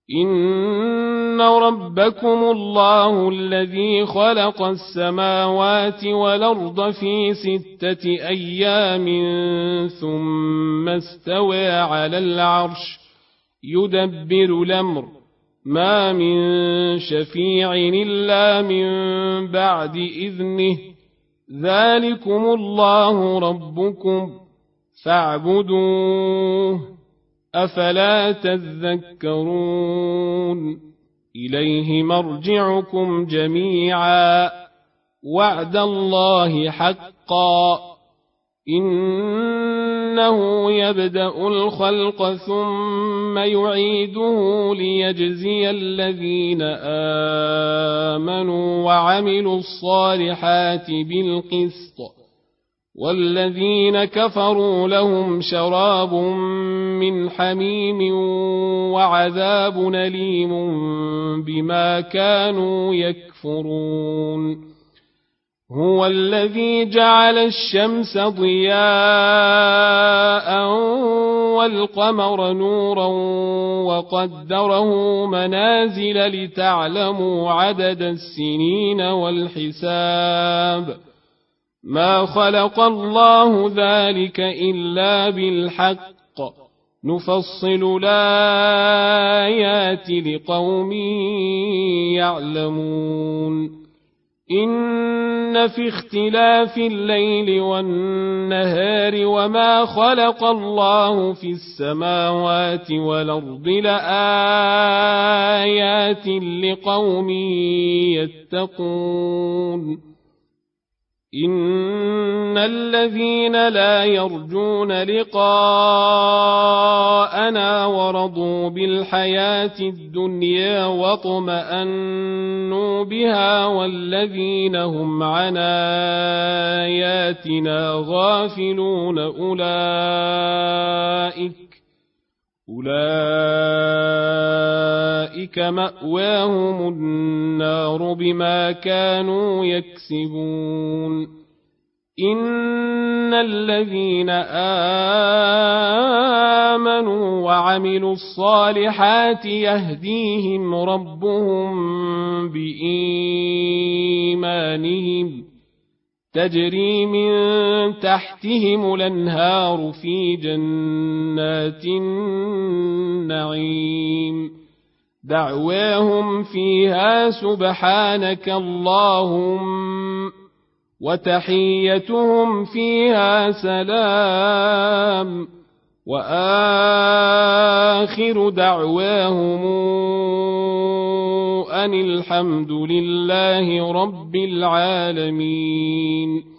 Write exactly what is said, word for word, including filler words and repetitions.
إن ربكم الله الذي خلق السماوات والأرض في ستة أيام ثم استوى على العرش يدبر الأمر ما من شفيع إلا من بعد إذنه ذلكم الله ربكم فاعبدوه أفلا تذكرون إليه مرجعكم جميعا وعد الله حقا إنه يبدأ الخلق ثم يعيده ليجزي الذين آمنوا وعملوا الصالحات بالقسط والذين كفروا لهم شراب من حميم وعذاب أليم بما كانوا يكفرون هو الذي جعل الشمس ضياء والقمر نورا وقدره منازل لتعلموا عدد السنين والحساب ما خلق الله ذلك إلا بالحق نفصل الآيات لقوم يعلمون إن في اختلاف الليل والنهار وما خلق الله في السماوات والأرض لآيات لقوم يتقون إن الذين لا يرجون لقاءنا ورضوا بالحياة الدنيا واطمأنوا بها والذين هم عن آياتنا غافلون أولئك أولئك مأواهم النار بما كانوا يكسبون إن الذين آمنوا وعملوا الصالحات يهديهم ربهم بإيمانهم تجري من تحتهم الأنهار في جنات النعيم دعواهم فيها سبحانك اللهم وتحيتهم فيها سلام وآخر دعواهم أن الحمد لله رب العالمين.